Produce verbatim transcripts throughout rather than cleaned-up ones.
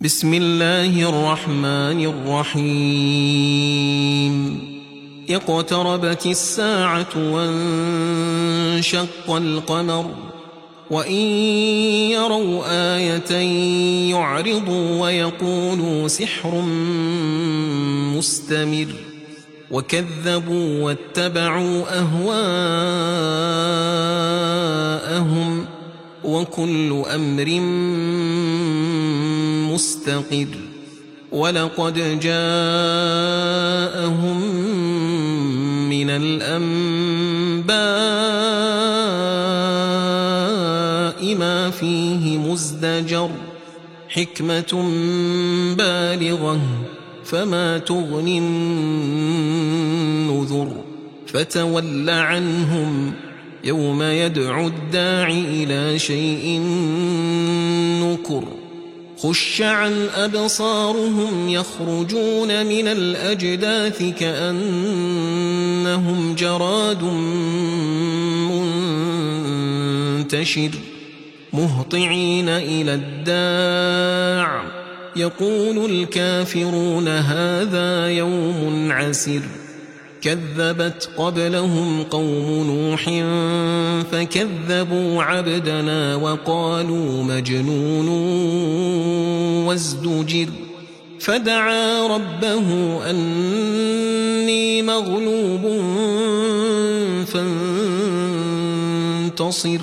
بسم الله الرحمن الرحيم اقتربت الساعة وانشق القمر وإن يروا آية يعرضوا ويقولوا سحر مستمر وكذبوا واتبعوا أهواءهم وكل أمر مستقر ولقد جاءهم من الأنباء ما فيه مزدجر حكمة بالغة فما تغني النذر فتول عنهم يوم يدعو الداع إلى شيء نكر خش عن أبصارهم يخرجون من الأجداث كأنهم جراد منتشر مهطعين إلى الداع يقول الكافرون هذا يوم عسر كذبت قبلهم قوم نوح فكذبوا عبدنا وقالوا مجنون وازدجر فدعا ربه أني مغلوب فانتصر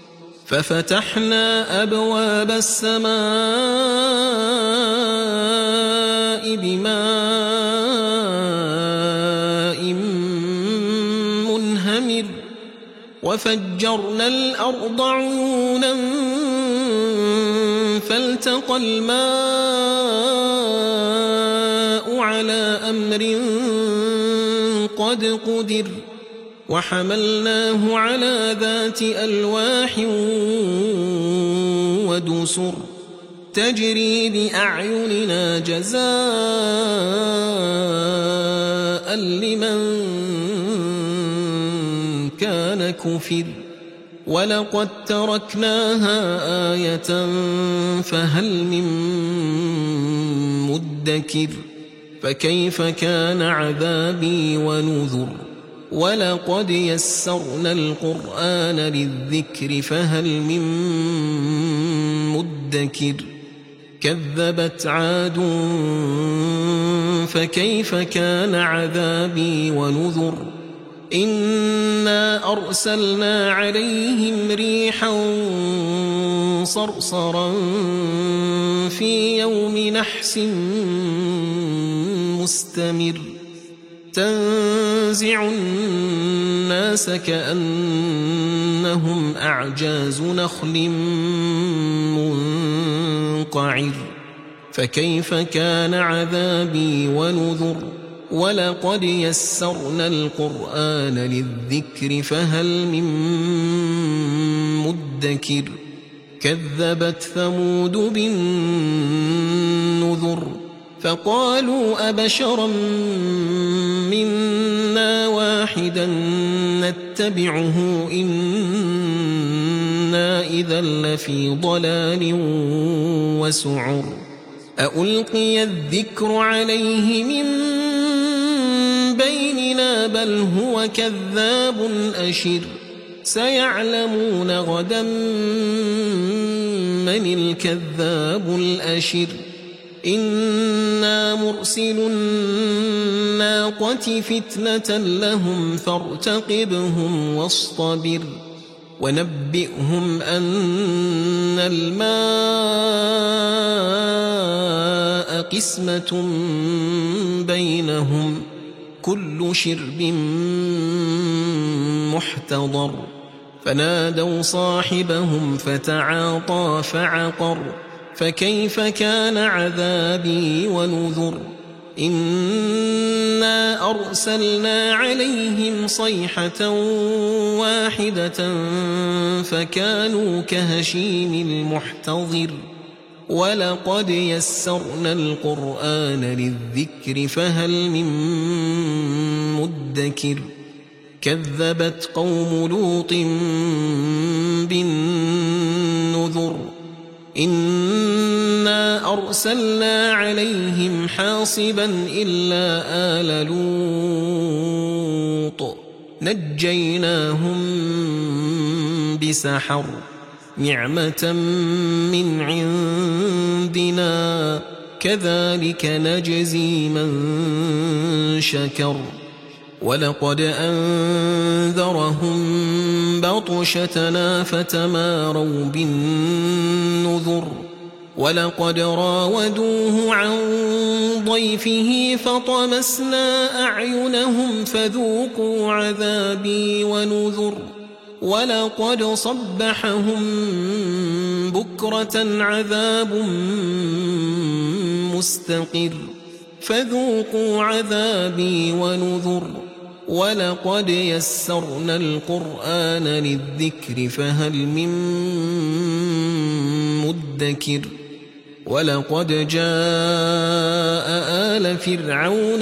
ففتحنا أبواب السماء بماء منهمر وفجرنا الأرض عيونا فالتقى الماء على أمر قد قدر وحملناه على ذات ألواح ودسر تجري بأعيننا جزاء لمن كان كفر ولقد تركناها آية فهل من مدكر فكيف كان عذابي ونذر ولقد يسرنا القرآن للذكر فهل من مدكر كذبت عاد فكيف كان عذابي ونذر إنا أرسلنا عليهم ريحا صرصرا في يوم نحس مستمر تنزع الناس كأنهم أعجاز نخل منقعر فكيف كان عذابي ونذر ولقد يسرنا القرآن للذكر فهل من مدكر كذبت ثمود بالنذر فقالوا أبشرا منا واحدا نتبعه إنا إذا لفي ضلال وسعر أألقي الذكر عليه من بيننا بل هو كذاب أشر سيعلمون غدا من الكذاب الأشر إنا مرسل الناقة فتنة لهم فارتقبهم واصطبر ونبئهم أن الماء قسمة بينهم كل شرب محتضر فنادوا صاحبهم فتعاطى فعقر فكيف كان عذابي ونذر إنا أرسلنا عليهم صيحة واحدة فكانوا كهشيم المحتضر ولقد يسرنا القرآن للذكر فهل من مدكر كذبت قوم لوط بالنذر إنا أرسلنا عليهم حاصبا إلا آل لوط نجيناهم بسحر نعمة من عندنا كذلك نجزي من شكر ولقد أنذرهم بطشتنا فتماروا بالنذر ولقد راودوه عن ضيفه فطمسنا أعينهم فذوقوا عذابي ونذر ولقد صبحهم بكرة عذاب مستقر فذوقوا عذابي ونذر ولقد يسرنا القرآن للذكر فهل من مدكر ولقد جاء آل فرعون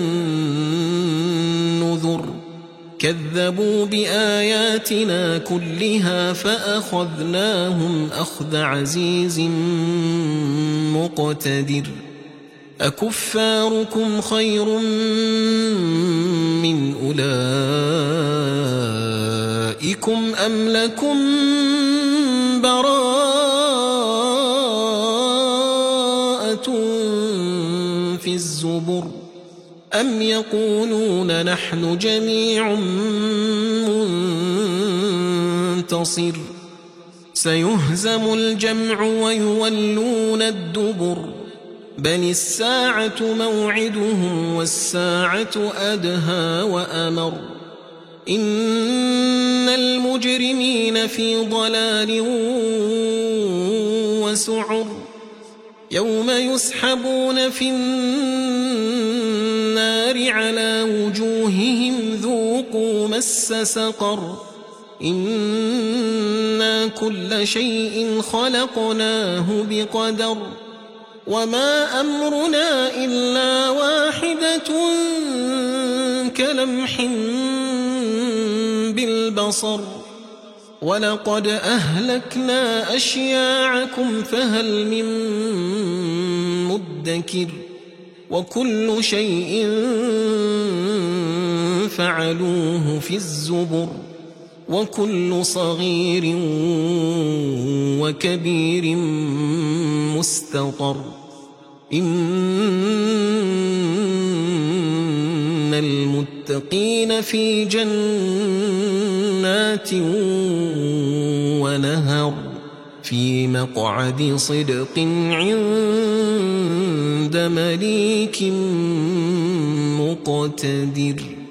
النذر كذبوا بآياتنا كلها فأخذناهم أخذ عزيز مقتدر أكفاركم خير من أولئكم أم لكم براءة في الزبر أم يقولون نحن جميع منتصر سيهزم الجمع ويولون الدبر بل الساعة موعدهم والساعة أدهى وأمر إن المجرمين في ضلال وسعر يوم يسحبون في النار على وجوههم ذوقوا مس سقر إنا كل شيء خلقناه بقدر وما أمرنا إلا واحدة كلمح بالبصر ولقد أهلكنا أشياعكم فهل من مدكر وكل شيء فعلوه في الزبر وكل صغير وكبير مستطر إن المتقين في جنات ونهر في مقعد صدق عند مليك مقتدر.